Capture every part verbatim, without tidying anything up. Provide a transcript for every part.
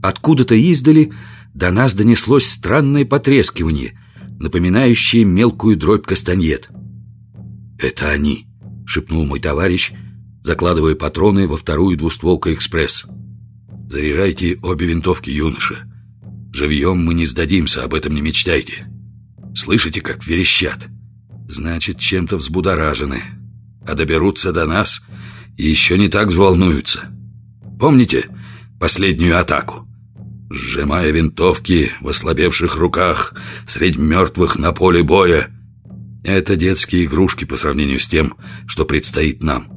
Откуда-то издали до нас донеслось странное потрескивание, напоминающее мелкую дробь кастаньет. «Это они», — шепнул мой товарищ, закладывая патроны во вторую двустволку «Экспресс». «Заряжайте обе винтовки, юноша. Живьем мы не сдадимся, об этом не мечтайте. Слышите, как верещат? Значит, чем-то взбудоражены. А доберутся до нас и еще не так взволнуются. Помните последнюю атаку? Сжимая винтовки в ослабевших руках средь мертвых на поле боя. Это детские игрушки по сравнению с тем, что предстоит нам.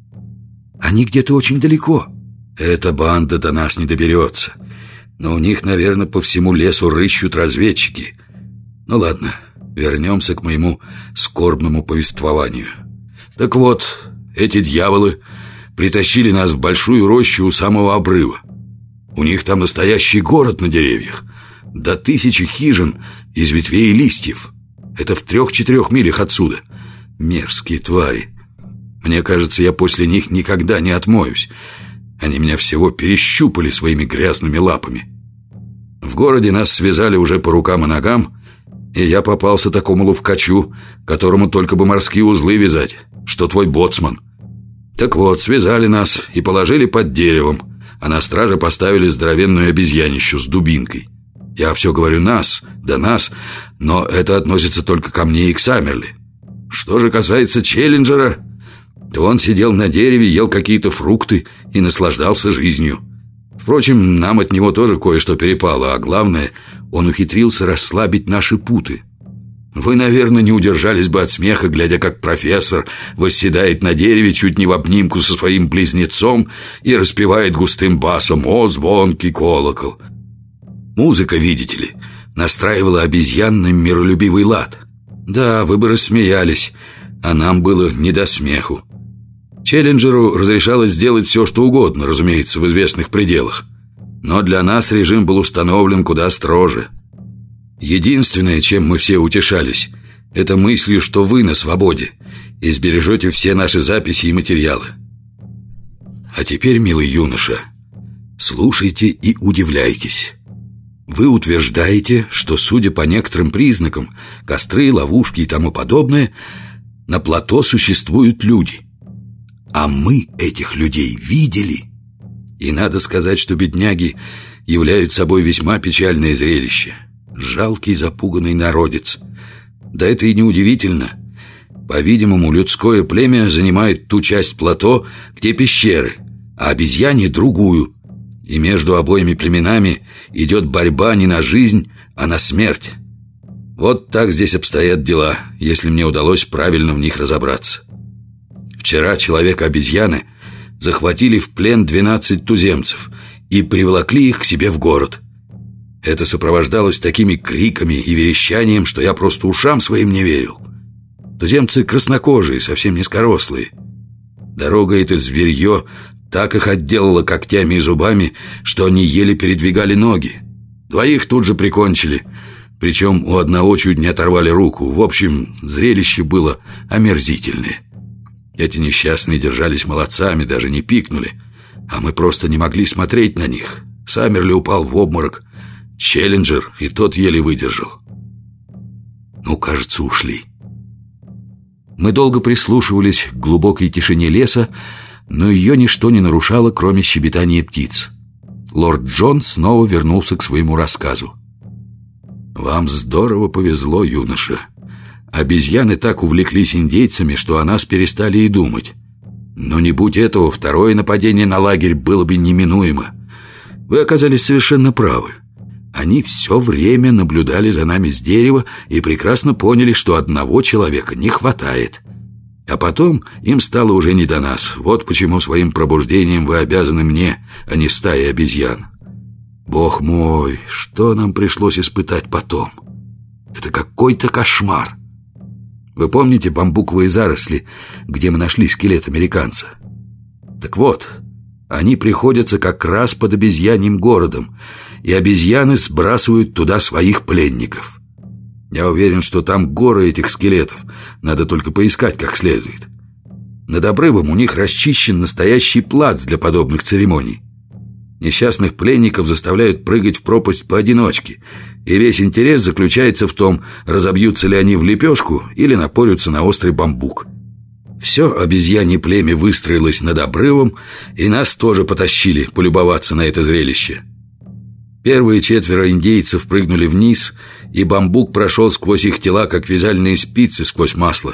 Они где-то очень далеко. Эта банда до нас не доберется. Но у них, наверное, по всему лесу рыщут разведчики. Ну ладно, вернемся к моему скорбному повествованию. Так вот, эти дьяволы притащили нас в большую рощу у самого обрыва. У них там настоящий город на деревьях. До тысячи хижин из ветвей и листьев. Это в трех-четырех милях отсюда. Мерзкие твари. Мне кажется, я после них никогда не отмоюсь. Они меня всего перещупали своими грязными лапами. В городе нас связали уже по рукам и ногам, и я попался такому ловкачу, которому только бы морские узлы вязать, что твой боцман. Так вот, связали нас и положили под деревом, а на страже поставили здоровенную обезьянищу с дубинкой. Я все говорю «нас», да «нас», но это относится только ко мне и к Саммерли. Что же касается Челленджера, то он сидел на дереве, ел какие-то фрукты и наслаждался жизнью. Впрочем, нам от него тоже кое-что перепало, а главное, он ухитрился расслабить наши путы. Вы, наверное, не удержались бы от смеха, глядя, как профессор восседает на дереве чуть не в обнимку со своим близнецом и распевает густым басом «О, звонкий колокол». Музыка, видите ли, настраивала обезьян на миролюбивый лад. Да, вы бы рассмеялись, а нам было не до смеху. Челленджеру разрешалось сделать все, что угодно, разумеется, в известных пределах. Но для нас режим был установлен куда строже. Единственное, чем мы все утешались, это мыслью, что вы на свободе и сбережете все наши записи и материалы. А теперь, милый юноша, слушайте и удивляйтесь. Вы утверждаете, что, судя по некоторым признакам, костры, ловушки и тому подобное, на плато существуют люди. А мы этих людей видели. И надо сказать, что бедняги являют собой весьма печальное зрелище. Жалкий запуганный народец. Да это и не удивительно. По-видимому, людское племя занимает ту часть плато, где пещеры, а обезьяне другую. И между обоими племенами идет борьба не на жизнь, а на смерть. Вот так здесь обстоят дела, если мне удалось правильно в них разобраться. Вчера человека-обезьяны захватили в плен двенадцать туземцев и приволокли их к себе в город. Это сопровождалось такими криками и верещанием, что я просто ушам своим не верил. Туземцы краснокожие, совсем низкорослые. Дорога это зверье так их отделала когтями и зубами, что они еле передвигали ноги. Двоих тут же прикончили, причем у одного чуть не оторвали руку. В общем, зрелище было омерзительное. Эти несчастные держались молодцами, даже не пикнули, а мы просто не могли смотреть на них. Саммерли упал в обморок, Челленджер и тот еле выдержал. Ну, кажется, ушли. Мы долго прислушивались к глубокой тишине леса, но ее ничто не нарушало, кроме щебетания птиц. Лорд Джон снова вернулся к своему рассказу. «Вам здорово повезло, юноша. Обезьяны так увлеклись индейцами, что о нас перестали и думать. Но не будь этого, второе нападение на лагерь было бы неминуемо. Вы оказались совершенно правы. Они все время наблюдали за нами с дерева и прекрасно поняли, что одного человека не хватает. А потом им стало уже не до нас. Вот почему своим пробуждением вы обязаны мне, а не стае обезьян. Бог мой, что нам пришлось испытать потом? Это какой-то кошмар. Вы помните бамбуковые заросли, где мы нашли скелет американца? Так вот, они приходятся как раз под обезьяньим городом, и обезьяны сбрасывают туда своих пленников. Я уверен, что там горы этих скелетов. Надо только поискать как следует. Над обрывом у них расчищен настоящий плац для подобных церемоний. Несчастных пленников заставляют прыгать в пропасть поодиночке, и весь интерес заключается в том, разобьются ли они в лепешку или напорются на острый бамбук. Все обезьянье племя выстроилось над обрывом, и нас тоже потащили полюбоваться на это зрелище. Первые четверо индейцев прыгнули вниз, и бамбук прошел сквозь их тела, как вязальные спицы сквозь масло.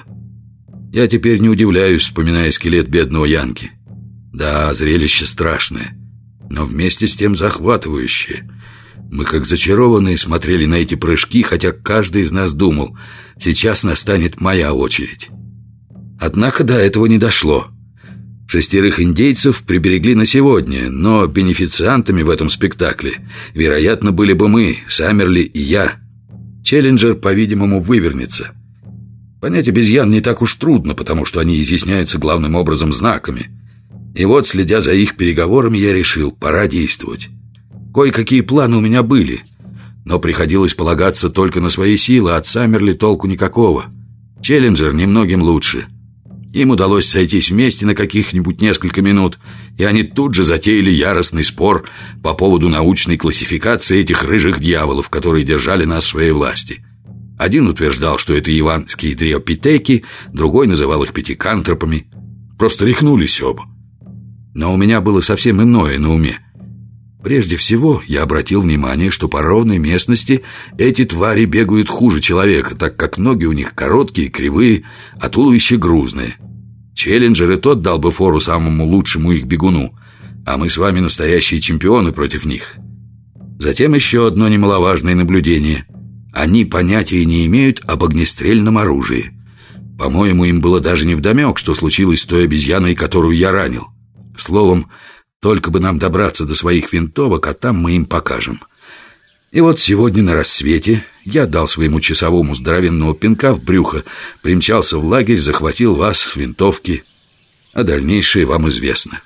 Я теперь не удивляюсь, вспоминая скелет бедного Янки. Да, зрелище страшное, но вместе с тем захватывающее. Мы как зачарованные смотрели на эти прыжки, хотя каждый из нас думал: сейчас настанет моя очередь. Однако до этого не дошло. Шестерых индейцев приберегли на сегодня, но бенефициантами в этом спектакле, вероятно, были бы мы, Саммерли и я. Челленджер, по-видимому, вывернется. Понять обезьян не так уж трудно, потому что они изъясняются главным образом знаками. И вот, следя за их переговорами, я решил: пора действовать. Кое-какие планы у меня были, но приходилось полагаться только на свои силы, а от Саммерли толку никакого. Челленджер немногим лучше. Им удалось сойтись вместе на каких-нибудь несколько минут, и они тут же затеяли яростный спор по поводу научной классификации этих рыжих дьяволов, которые держали нас в своей власти. Один утверждал, что это яванские дриопитеки, другой называл их пятикантропами. Просто рехнулись оба. Но у меня было совсем иное на уме. Прежде всего, я обратил внимание, что по ровной местности эти твари бегают хуже человека, так как ноги у них короткие, кривые, а туловище грузное. Челленджер и тот дал бы фору самому лучшему их бегуну, а мы с вами настоящие чемпионы против них. Затем еще одно немаловажное наблюдение. Они понятия не имеют об огнестрельном оружии. По-моему, им было даже невдомек, что случилось с той обезьяной, которую я ранил. Словом, только бы нам добраться до своих винтовок, а там мы им покажем. И вот сегодня на рассвете я дал своему часовому здоровенного пинка в брюхо, примчался в лагерь, захватил вас с винтовки, а дальнейшее вам известно.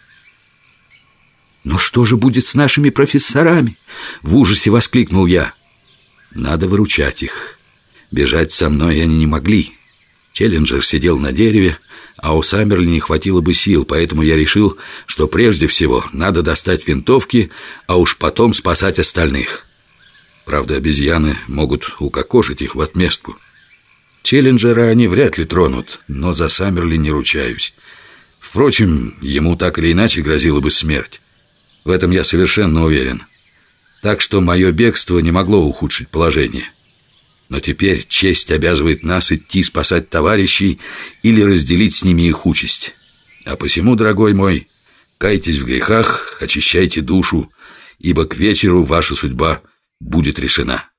«Но что же будет с нашими профессорами?» — в ужасе воскликнул я. «Надо выручать их. Бежать со мной они не могли. Челленджер сидел на дереве, а у Саммерли не хватило бы сил, поэтому я решил, что прежде всего надо достать винтовки, а уж потом спасать остальных. Правда, обезьяны могут укокошить их в отместку. Челленджера они вряд ли тронут, но за Саммерли не ручаюсь. Впрочем, ему так или иначе грозила бы смерть. В этом я совершенно уверен. Так что мое бегство не могло ухудшить положение. Но теперь честь обязывает нас идти спасать товарищей или разделить с ними их участь. А посему, дорогой мой, кайтесь в грехах, очищайте душу, ибо к вечеру ваша судьба будет решена».